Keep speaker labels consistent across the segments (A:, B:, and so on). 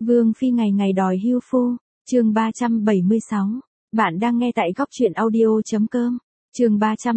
A: Vương Phi ngày ngày đòi hưu phu, chương 376. Bạn đang nghe tại góc truyện audio.com. Chương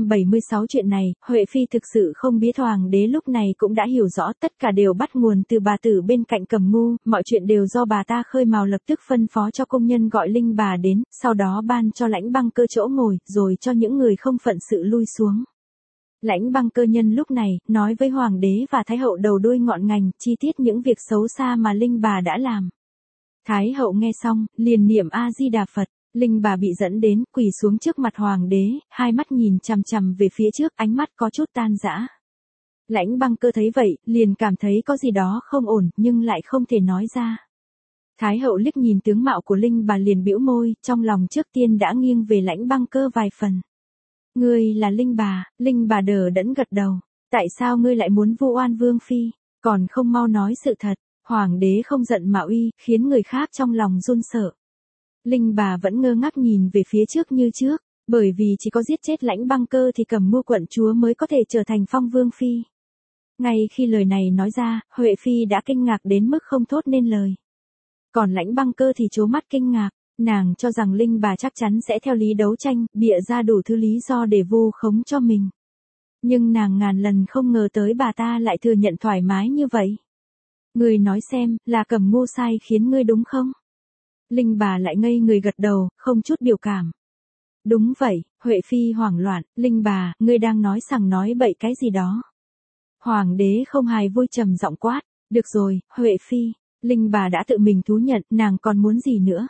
A: 376 chuyện này, Huệ Phi thực sự không biết hoàng đế lúc này cũng đã hiểu rõ tất cả đều bắt nguồn từ bà tử bên cạnh Cẩm Ngu, mọi chuyện đều do bà ta khơi mào, lập tức phân phó cho công nhân gọi Linh bà đến, sau đó ban cho Lãnh Băng Cơ chỗ ngồi, rồi cho những người không phận sự lui xuống. Lãnh Băng Cơ nhân lúc này, nói với hoàng đế và thái hậu đầu đuôi ngọn ngành, chi tiết những việc xấu xa mà Linh bà đã làm. Thái hậu nghe xong, liền niệm A Di Đà Phật. Linh bà bị dẫn đến, quỳ xuống trước mặt hoàng đế, hai mắt nhìn chằm chằm về phía trước, ánh mắt có chút tan rã. Lãnh Băng Cơ thấy vậy, liền cảm thấy có gì đó không ổn, nhưng lại không thể nói ra. Thái hậu liếc nhìn tướng mạo của Linh bà liền bĩu môi, trong lòng trước tiên đã nghiêng về Lãnh Băng Cơ vài phần. Ngươi là Linh bà đờ đẫn gật đầu. Tại sao ngươi lại muốn vu oan Vương Phi, còn không mau nói sự thật? Hoàng đế không giận mà uy, khiến người khác trong lòng run sợ. Linh bà vẫn ngơ ngác nhìn về phía trước như trước, bởi vì chỉ có giết chết Lãnh Băng Cơ thì Cẩm Ngu quận chúa mới có thể trở thành phong vương phi. Ngay khi lời này nói ra, Huệ Phi đã kinh ngạc đến mức không thốt nên lời. Còn Lãnh Băng Cơ thì trố mắt kinh ngạc, nàng cho rằng Linh bà chắc chắn sẽ theo lý đấu tranh, bịa ra đủ thứ lý do để vu khống cho mình. Nhưng nàng ngàn lần không ngờ tới bà ta lại thừa nhận thoải mái như vậy. Ngươi nói xem, là Cẩm Ngu sai khiến ngươi đúng không? Linh bà lại ngây người gật đầu, không chút biểu cảm. Đúng vậy, Huệ Phi hoảng loạn, Linh bà, ngươi đang nói sằng nói bậy cái gì đó. Hoàng đế không hài vui trầm giọng quát, được rồi, Huệ Phi, Linh bà đã tự mình thú nhận, nàng còn muốn gì nữa?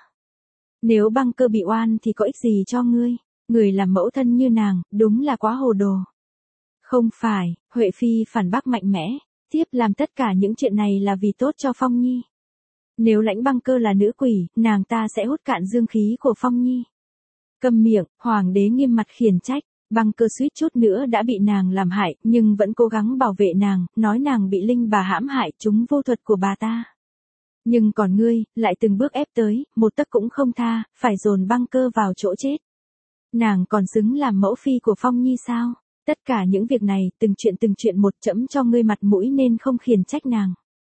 A: Nếu Băng Cơ bị oan thì có ích gì cho ngươi? Người làm mẫu thân như nàng, đúng là quá hồ đồ. Không phải, Huệ Phi phản bác mạnh mẽ, tiếp làm tất cả những chuyện này là vì tốt cho Phong Nhi. Nếu Lãnh Băng Cơ là nữ quỷ, nàng ta sẽ hút cạn dương khí của Phong Nhi. Câm miệng, hoàng đế nghiêm mặt khiển trách, Băng Cơ suýt chút nữa đã bị nàng làm hại, nhưng vẫn cố gắng bảo vệ nàng, nói nàng bị Linh bà hãm hại chúng vô thuật của bà ta. Nhưng còn ngươi, lại từng bước ép tới, một tấc cũng không tha, phải dồn Băng Cơ vào chỗ chết. Nàng còn xứng làm mẫu phi của Phong Nhi sao? Tất cả những việc này, từng chuyện một chẫm cho ngươi mặt mũi nên không khiển trách nàng.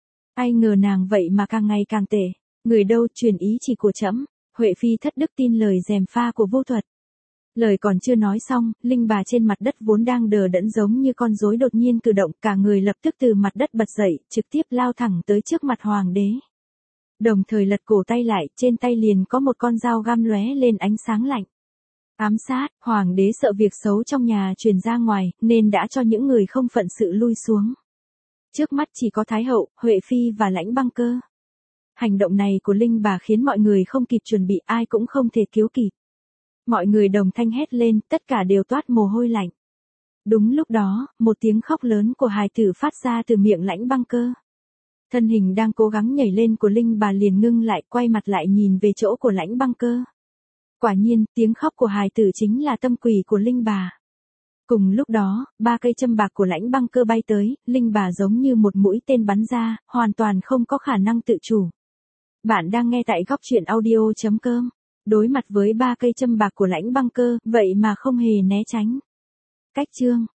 A: Ai ngờ nàng vậy mà càng ngày càng tệ. Người đâu truyền ý chỉ của trẫm. Huệ Phi thất đức tin lời gièm pha của vô thuật. Lời còn chưa nói xong, Linh bà trên mặt đất vốn đang đờ đẫn giống như con rối đột nhiên cử động, cả người lập tức từ mặt đất bật dậy, trực tiếp lao thẳng tới trước mặt hoàng đế. Đồng thời lật cổ tay lại, trên tay liền có một con dao găm lóe lên ánh sáng lạnh. Ám sát, hoàng đế sợ việc xấu trong nhà truyền ra ngoài, nên đã cho những người không phận sự lui xuống. Trước mắt chỉ có Thái hậu, Huệ Phi và Lãnh Băng Cơ. Hành động này của Linh bà khiến mọi người không kịp chuẩn bị, ai cũng không thể cứu kịp. Mọi người đồng thanh hét lên, tất cả đều toát mồ hôi lạnh. Đúng lúc đó, một tiếng khóc lớn của hài tử phát ra từ miệng Lãnh Băng Cơ. Thân hình đang cố gắng nhảy lên của Linh bà liền ngưng lại, quay mặt lại nhìn về chỗ của Lãnh Băng Cơ. Quả nhiên, tiếng khóc của hài tử chính là tâm quỷ của Linh bà. Cùng lúc đó, 3 cây châm bạc của Lãnh Băng Cơ bay tới, Linh bà giống như một mũi tên bắn ra, hoàn toàn không có khả năng tự chủ. Bạn đang nghe tại góc truyện audio.com. Đối mặt với 3 cây châm bạc của Lãnh Băng Cơ, vậy mà không hề né tránh. Cách chương.